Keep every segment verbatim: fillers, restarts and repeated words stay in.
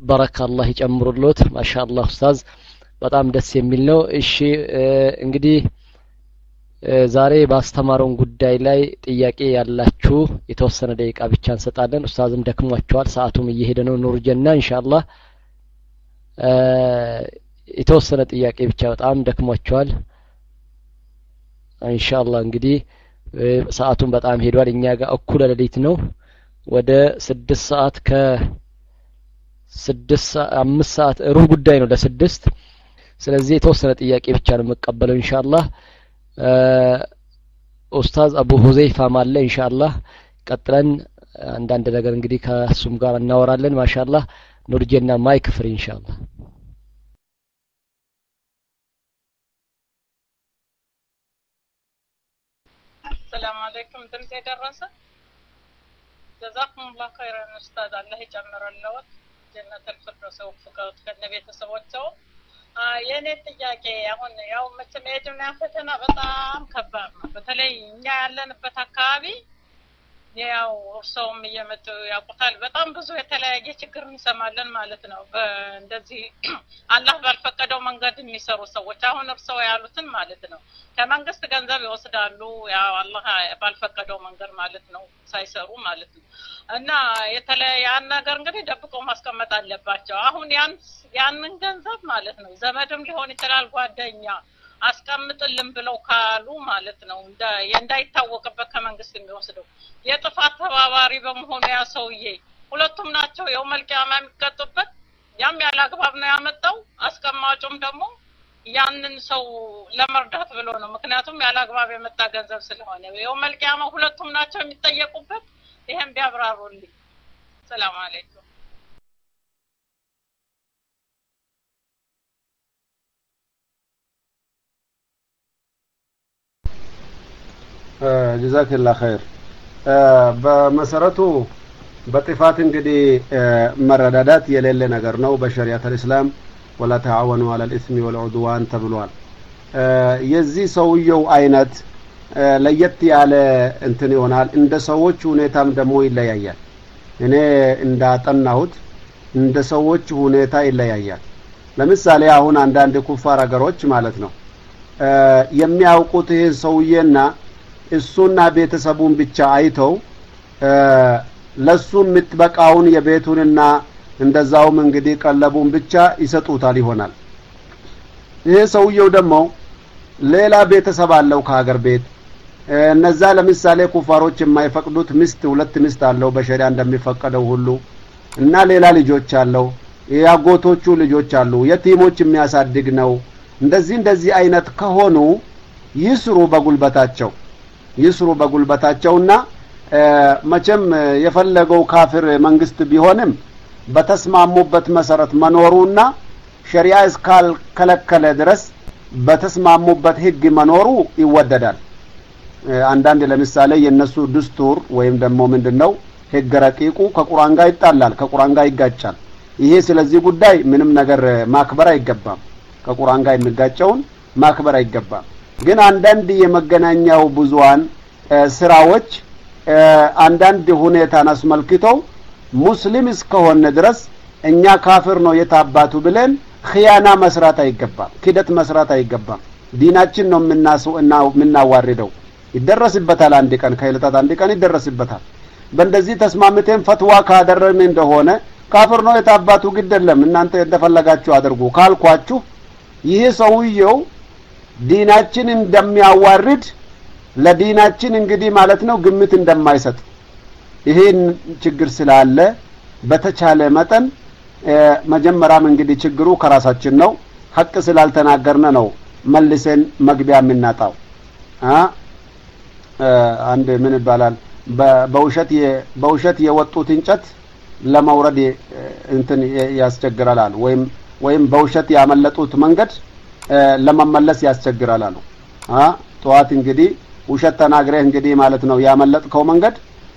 በረካላህ ይጨምሩልዎት ማሻአላህ ኡስታዝ በጣም ደስ የሚል ነው እሺ እንግዲህ ዛሬ ባስተማሩን ጉዳይ ላይ ጥያቄ ያላችሁ የተወሰነ ደቂቃ ብቻ እንሰጣለን ኡስታዝም ደክሟቸዋል ሰዓቱም እየሄደ ነው ኑር ጀና ኢንሻአላህ የተወሰነ ጥያቄ ብቻ በጣም ደክሟቸዋል ኢንሻአላህ እንግዲህ ሰዓቱን በጣም ሄዷል እኛ ጋር እኩለ ሌሊት ነው ወደ ስድስት ሰዓት ከ ስድስት አምስት ሰዓት ሩብ ጉዳይ ነው ለስድስት ስለዚህ የተወሰነ ጥያቄ ብቻ ነው መቀበለው ኢንሻአላህ ኡስታዝ አቡ ሁዘይፋ ማለ ኢንሻአላህ ቀጥለን አንዳንድ ነገር እንግዲህ ከሱም ጋር እናወራለን ማሻአላህ ኑር ጀና ማይክ ፍሪ ኢንሻአላህ السلام عليكم ድምጽ ደረሰ جزاكم الله خيرا استاذ الله ይጨምርልዎት ጀነት الفردوس ወፍቀውት ከነቤተሰቦቻቸው የኔ ጥያቄ አሁን ያው መተመየድና ፈተና በጣም ከባድ ነው በተለይ እኛ ያለንበት አካባቢ ያው ሰውም እየመጡ ያቆታል በጣም ብዙ የተለያየ ችግር እንሰማለን ማለት ነው እንደዚህ አላህ ባልፈቀደው መንገድ የሚሰሩ ሰዎች አሁን እርሰው ያሉትን ማለት ነው ከመንግስት ገንዘብ ይወስዳሉ ያው አላህ ባልፈቀደው መንገድ ማለት ነው ሳይሰሩ ማለት ነው እና የተለያየ ነገር እንግዲህ ደብቆ ማስቀመጥ አለባቸው አሁን ያን ያንን ገንዘብ ማለት ነው ዘመድም ሊሆን ይችላል ጓደኛ አስቀምጥልን ብለው ካሉ ማለት ነው እንዳይታወቅበት ከመንግስት የሚወስደው የጥፋት ተባባሪ በመሆኑ ያ ሰውዬ ሁለቱም ናቸው የውመል ቂያማ የሚቀጡበት ያም ያላግባብ ነው ያመጣው አስቀማጩም ደግሞ ያንን ሰው ለመርዳት ብሎ ነው ምክንያቱም ያላግባብ የመጣ ገንዘብ ስለሆነ የውመል ቂያማ ሁለቱም ናቸው የሚጠየቁበት ይሄን ቢያብራሩልኝ ሰላም አለይኩም جزاك الله خير በመሰረቱ በጥፋት እንግዲህ መረዳዳት የሌለ ነገር ነው በሸሪዓት الاسلام ولا تعاونوا على الاثم والعدوان ተብሏል የዚህ ሰውየው አይነት ለየት ያለ እንትን ይሆናል እንደ ሰዎች ሁኔታም ደግሞ ይለያያል እኔ እንዳጠናሁት እንደ ሰዎች ሁኔታ ይለያያል ለምሳሌ አሁን አንዳንድ ኩፋር ሀገሮች ማለት ነው የሚያውቁት ይሄን ሰውዬና እሱና ቤተሰቡን ብቻ አይተው ለሱ ምትበቃውን የቤቱንና እንደዛውም እንግዲህ ቀለቡን ብቻ ይሰጡታል ይሆናል ይሄ ሰውየው ደግሞ ሌላ ቤተሰብ አለው ከሀገር ቤት እነዛ ለምሳሌ ኩፋሮች የማይፈቅዱት ሚስት ሁለት ሚስት አለው በሸሪዓ እንደሚፈቀደው ሁሉ እና ሌላ ልጆች አለው ያጎቶቹ ልጆች አሉ የቲሞች የሚያሳድግ ነው እንደዚህ እንደዚህ አይነት ከሆኑ ይስሩ በጉልበታቸው ይስሩ በጉልበታቸውና መቼም የፈለገው ካፍር መንግስት ቢሆንም በተስማሙበት መሰረት መኖሩና ሸሪዓ እስካል ከለከለ ድረስ በተስማሙበት ህግ መኖሩ ይወደዳል አንዳንድ ለምሳሌ የነሱ ድስቱር ወይም ደግሞ ምንድነው ህግ ረቂቁ ከቁርአን ጋር ይጣላል ከቁርአን ጋር ይጋጫል ይሄ ስለዚህ ጉዳይ ምንም ነገር ማክበር አይገባም ከቁርአን ጋር የሚጋጨውን ማክበር አይገባም ግን አንዳንድ የመገናኛው ብዙዋን ስራዎች አንዳንድ ሁኔታን አስመልክተው ሙስሊም እስከሆነ ድረስ እኛ ካፍር ነው የታባቱ ብለን ኺያና መስራት አይገባም ክደት መስራት አይገባም ዲናችን ነው የምናስው እና የምናዋርደው ይደረስበታል አንድ ቀን ከይለታት አንድ ቀን ይደረስበታል በእንደዚህ ተስማምተን ፈትዋ ካደረግን እንደሆነ ካፍር ነው የታባቱ ግደለም እናንተ እንደፈለጋችሁ አድርጉ ካልኳችሁ ይሄ ሰውየው ዲናችን እንደሚያዋርድ ለዲናችን እንግዲህ ማለት ነው ግምት እንደማይሰጥ ይሄን ችግር ስላለ በተቻለ መጠን መጀመሪያም እንግዲህ ችግሩ ከራሳችን ነው ሐቅ ስላልተናገርነ ነው መልሰን መግቢያ የምናጣው አ አንድ ምን ይባላል በውሸት በውሸት የወጡት እንጨት ለማውረድ እንትን ያስቸግራል ወይም ወይም በውሸት ያመለጡት መንገድ ለመመለስ ያስቸግራል አሉ አ ጧት እንግዲህ ውሸት ተናግረህ እንግዲህ ማለት ነው ያመለጥከው መንገድ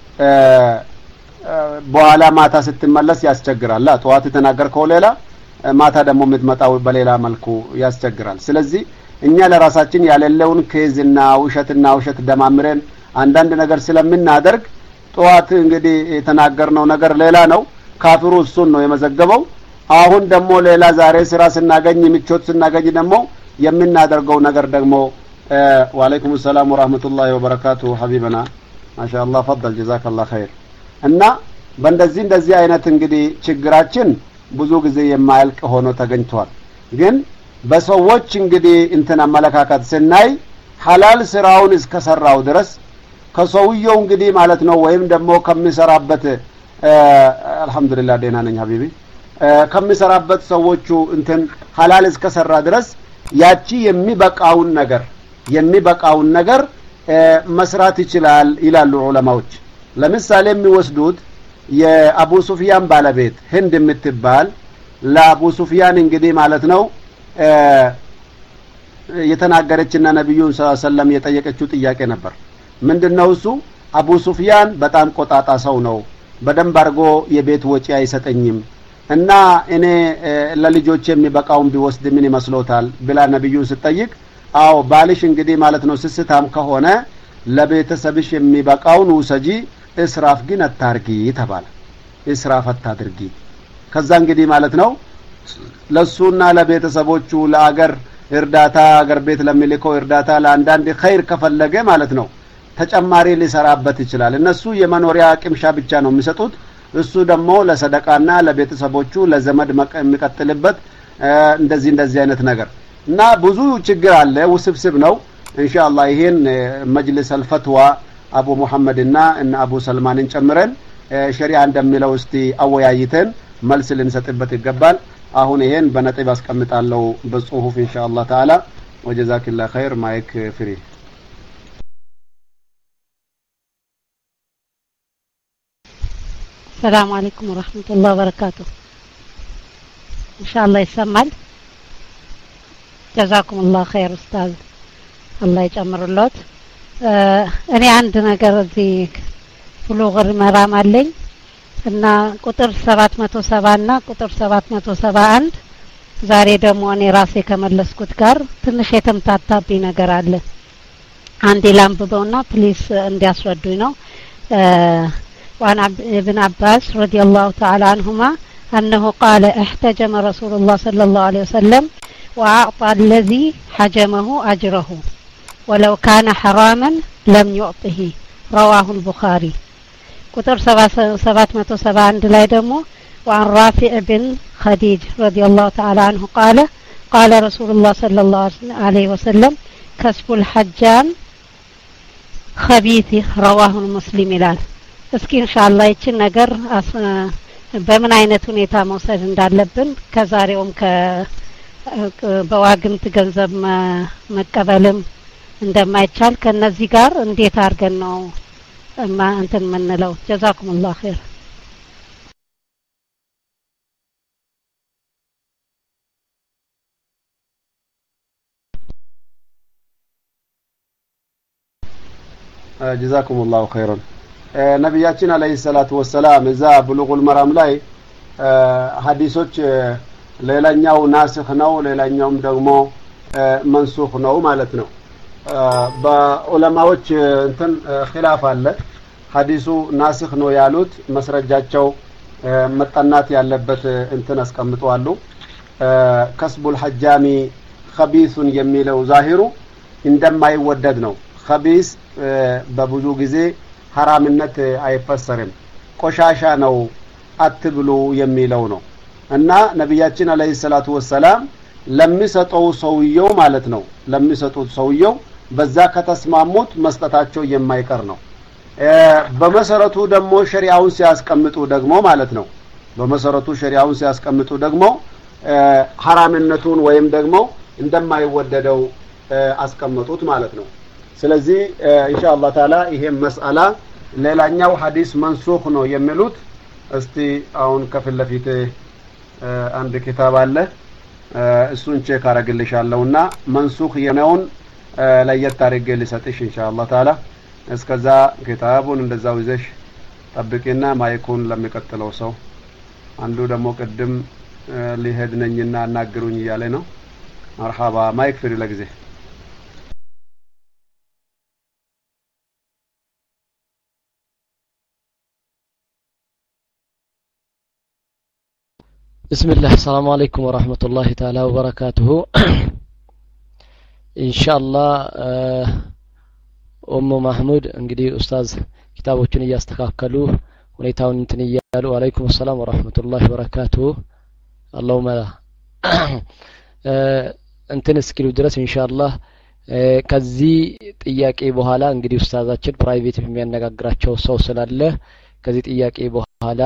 በኋላ ማታ ስትመለስ ያስቸግራል ጧት ተናገርከው ሌላ ማታ ደግሞ የምትመጣው በሌላ መልኩ ያስቸግራል ስለዚህ እኛ ለራሳችን ያለለውን ከዝና ውሸትና ውሸት ደማምረን አንዳንድ ነገር ስለምናደርግ ጧት እንግዲህ የተናገርነው ነገር ሌላ ነው ካፍሩ እሱን ነው የመዘገበው አሁን ደግሞ ሌላ ዛሬ ስራ ስናገኝ ምቾት ስናገኝ ደግሞ የምናደርገው ነገር ደግሞ ወአለይኩም ሰላም ወራህመቱላሂ ወበረካቱ ሐቢበና ማሻአላህ ፈضل ጀዛከላህ ኸይር እና በእንደዚህ እንደዚህ አይነት እንግዲህ ችግራችን ብዙ ጊዜ የማያልቅ ሆኖ ተገኝቷል ግን በሰዎች እንግዲህ እንትን አመለካከት ስናይ ሐላል ስራውን እስከሰራው ድረስ ከሰውየው እንግዲህ ማለት ነው ወይም ደግሞ ከሚሰራበት አልহামዱሊላህ ደህና ነኝ ሐቢቢ ከሚሰራበት ሰዎቹ እንትን ሐላል እስከሰራ ድረስ ያቺ የሚበቃውን ነገር የሚበቃውን ነገር መስራት ይችላል ይላሉ ዑለማዎች ለምሳሌ የሚወስዱት የአቡ ሱፊያን ባለቤት ህንድ የምትባል ለአቡ ሱፊያን እንግዲህ ማለት ነው የተናገረችና ነብዩን ሰለላሁ ዐለይሂ ወሰለም የጠየቀችው ጥያቄ ነበር ምንድነው እሱ አቡ ሱፊያን በጣም ቆጣጣ ሰው ነው በደንብ አርጎ የቤት ወጪ አይሰጠኝም እና እኔ ለልጆች የሚበቃውን ቢወስድ ምን ይመስሎታል ብላ ነብዩን ሲጠይቅ አው ባልሽ እንግዲህ ማለት ነው ስስታም ከሆነ ለቤተሰብሽ የሚበቃውን ውሰጂ እስራፍ ግን አታርጊ ተባለ እስራፍ አታድርጊ ከዛ እንግዲህ ማለት ነው ለሱና ለቤተሰቦቹ ለአገር እርዳታ አገር ቤት ለሚልከው እርዳታ ለአንዳንድ ኸይር ከፈለገ ማለት ነው ተጨማሪ ሊሰራበት ይችላል እነሱ የመኖሪያ ቅምሻ ብቻ ነው የሚሰጡት እሱ ደግሞ ለሰደቃና ለቤተሰቦቹ ለዘመድ የሚቀጥልበት እንደዚህ እንደዚህ አይነት ነገር እና ብዙ ችግር አለ ውስብስብ ነው ኢንሻአላህ ይሄን መጅልስ አልፈትዋ አቡ መሐመድና እና አቡ ሰልማንን ጨምረን ሸሪዓ እንደሚለው እስቲ አወያይተን መልስ ልንሰጥበት ይገባል አሁን ይሄን በነጥብ አስቀምጣለሁ በጽሁፍ ኢንሻአላህ ተዓላ ወጀዛከላህ ኸይር ማይክ ፍሪ السلام عليكم ورحمة الله وبركاته إن شاء الله يسمعل جزاكم الله خير أستاذ الله يجمر اللوت أنا عندنا قرزي بلوغ المرام اللي إن قطر سبعة متو سبعنا قطر سبعة متو سبعان زاري دمو أني راسي كمل سكوت كار تنشي تمتاتا بينا قرال عندي لامب بونا بليس اندي أسودوينو وعن ابن عباس رضي الله تعالى عنهما أنه قال احتجم رسول الله صلى الله عليه وسلم وأعطى الذي حجمه أجره ولو كان حراما لم يعطه رواه البخاري كتر سبعة متو سبعة عند لايدمو وعن رافع بن خديج رضي الله تعالى عنه قال قال رسول الله صلى الله عليه وسلم كسب الحجام خبيث رواه المسلم لال እስኪ ኢንሻአላህ እቺ ነገር በምን አይነት ሁኔታ መውሰድ እንዳለብን ከዛሬውም ከ በዋግምት ገንዘብ መቀበልም እንደማይቻል ከነዚህ ጋር እንዴት አድርገን ነው እንትን ምንለው ጀዛኩሙላህ ኸይር ጀዛኩሙላህ ኸይራን ነብያችን አለይሂ ሰላቱ ወሰላም እዛ ብሉጉል መራም ላይ ሐዲሶች ሌላኛው ናስኽ ነው ሌላኛውም ደግሞ መንሱኽ ነው ማለት ነው በዑለማዎች እንትን ኺላፍ አለ ሐዲሱ ናስኽ ነው ያሉት መስረጃቸው መጠናት ያለበት እንትን አስቀምጠዋሉ ከስቡል ሐጃሚ ኸቢሱን የሚለው ዛሂሩ እንደማይወደድ ነው ኸቢስ በብዙ ጊዜ ሐራምነት አይፈሰርም ቆሻሻ ነው አትብሉ የሚለው ነው እና ነብያችን አለይሂ ሰላቱ ወሰላም ለሚሰጠው ሰውየው ማለት ነው ለሚሰጡት ሰውየው በዛ ከተስማሙት መስጠታቸው የማይቀር ነው በመሰረቱ ደግሞ ሸሪዓውን ሲያስቀምጡ ደግሞ ማለት ነው በመሰረቱ ሸሪዓውን ሲያስቀምጡ ደግሞ ሐራምነቱን ወይም ደግሞ እንደማይወደደው አስቀምጡት ማለት ነው ስለዚህ ኢንሻአላህ ተዓላ ይሄ መስአላ ሌላኛው ሐዲስ መንሱኽ ነው የሚሉት እስቲ አሁን ከፊት ለፊት አንድ ኪታብ አለ እሱን ቼክ አረግልሻለሁና መንሱኽ የነውን ለየት አድርጌ ልሰጥሽ ኢንሻአላህ ተዓላ እስከዛ ኪታቡን እንደዛው ይዘሽ ጠብቂና ማይኩን ለሚቀጥለው ሰው አንዱ ደግሞ ቅድም ሊሄድ ነኝና አናግሩኝ እያለ ነው መርሐባ ማይክ ፍሪ ለጊዜ بسم الله السلام عليكم ورحمة الله تعالى وبركاته إن شاء الله أم محمود እንግዲህ ኡስታዝ ኪታቦችን እያስተካከሉ ሁኔታውን እንትን እያሉ ወአለይኩም ሰላም ወራህመቱላሂ ወበረካቱ اللهم እንትን እስኪሉ ድረስ ኢንሻአላህ ከዚህ ጥያቄ በኋላ እንግዲህ ኡስታዛችን ፕራይቬት የሚያነጋግራቸው ሰው ስላለ ከዚህ ጥያቄ በኋላ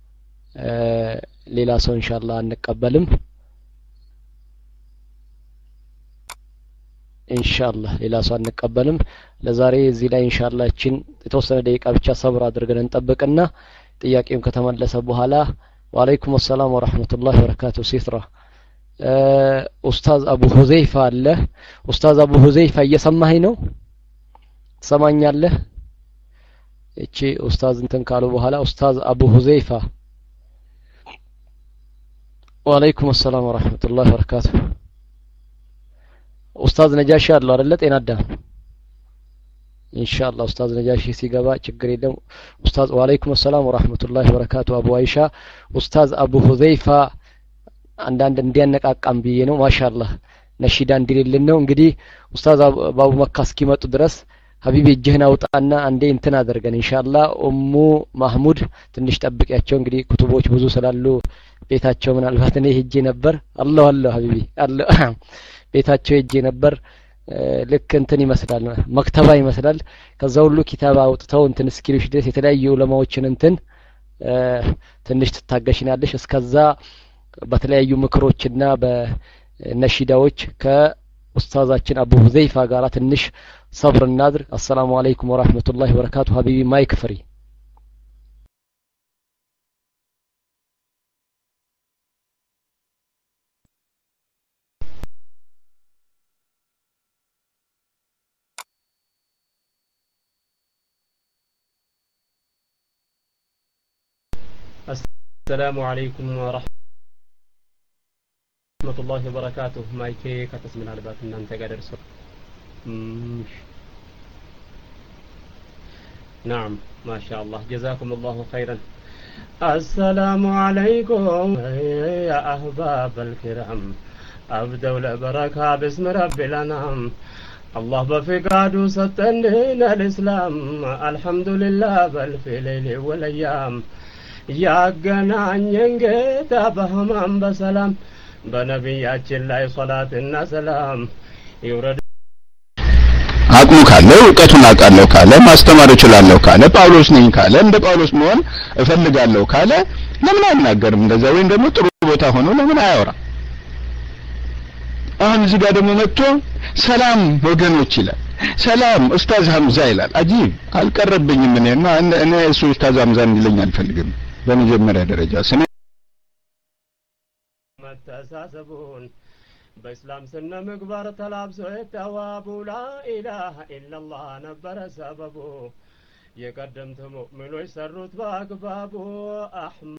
ሌላ ሰው ኢንሻአላህ አንቀበልም ኢንሻአላህ ሌላ ሰው አንቀበልም ለዛሬ እዚህ ላይ ኢንሻአላህ እቺን የተወሰነ ደቂቃ ብቻ ሰብር አድርገን እንጠብቅና ጥያቄውን ከተመለሰ በኋላ ወአለይኩም ሰላም ወራህመቱላሂ ወበረካቱ ሲትራ ኡስታዝ አቡ ሁዘይፋ አለ ኡስታዝ አቡ ሁዘይፋ እየሰማኸኝ ነው ትሰማኛለህ እቺ ኡስታዝ እንትን ካሉ በኋላ ኡስታዝ አቡ ሁዘይፋ ወአለይኩም ሰላም ወራህመቱላሂ ወበረካቱ ኡስታዝ ነጃሺ አለ አይደል ጤናዳ ኢንሻአላህ ኡስታዝ ነጃሺ ሲገባ ችግር የለም ኡስታዝ ወአለይኩም ሰላም ወራህመቱላሂ ወበረካቱ አቡ አይሻ ኡስታዝ አቡ ሁዘይፋ አንዳንድ እንዲያነቃቃም ብዬ ነው ማሻአላህ ነሺዳ እንዲልልን ነው እንግዲህ ኡስታዝ አቡ መካ እስኪመጡ ድረስ ሀቢብ እጅህን አውጣና አንዴ እንትን አድርገን ኢንሻአላህ ኡሙ ማህሙድ ትንሽ ጠብቂያቸው እንግዲህ ኩቱቦች ብዙ ስላሉ ቤታቸው ምናልባት እኔ ሄጄ ነበር አላህ አላህ ሀቢቢ አላህ ቤታቸው ሄጄ ነበር ልክ እንትን ይመስላል መክተባ ይመስላል ከዛ ሁሉ ኪታብ አውጥተው እንትን እስኪሉሽ ድረስ የተለያዩ ዑለማዎችን እንትን ትንሽ ትታገሽናለሽ እስከዛ በተለያዩ ምክሮችና በነሺዳዎች ከኡስታዛችን አቡ ሁዘይፋ ጋር ትንሽ صبر النادر السلام عليكم ورحمة الله وبركاته حبيبي مايك فري السلام عليكم ورحمة الله وبركاته مايكي كتسمن على بات ان انت قادر سو نعم ما شاء الله جزاكم الله خيرا السلام عليكم يا أحباب الكرام أبدأ البركة باسم رب الأنام الله بفقاده ستنين الإسلام الحمد لله بل في ليل والأيام يا قنان ينقيت بهمان بسلام بنبيات الله صلاة سلام يورد አቅሙ ካለው እውቀቱን አቃለው ካለ ማስተማር ይችላልው ካለ ጳውሎስ ነኝ ካለ እንደ ጳውሎስ መሆን እፈልጋለሁ ካለ ለምን አይናገርም እንደዛ ወይ ደግሞ ጥሩ ቦታ ሆኖ ለምን አያወራ አሁን እዚህ ጋር ደግሞ መጥቶ ሰላም ወገኖች ይላል ሰላም ኡስታዝ ሐምዛ ይላል አጂብ አልቀረብኝም እኔና እኔ እሱ ኡስታዝ ሐምዛ እንዲለኝ አልፈልግም በመጀመሪያ ደረጃ ስነ መተሳሰቡን በእስላም ስነ ምግባር ተላብሰው የተዋቡ ላኢላሃ ኢላላህ ነበረ ሰበቡ የቀደምት ሙእሚኖች ሰሩት በአግባቡ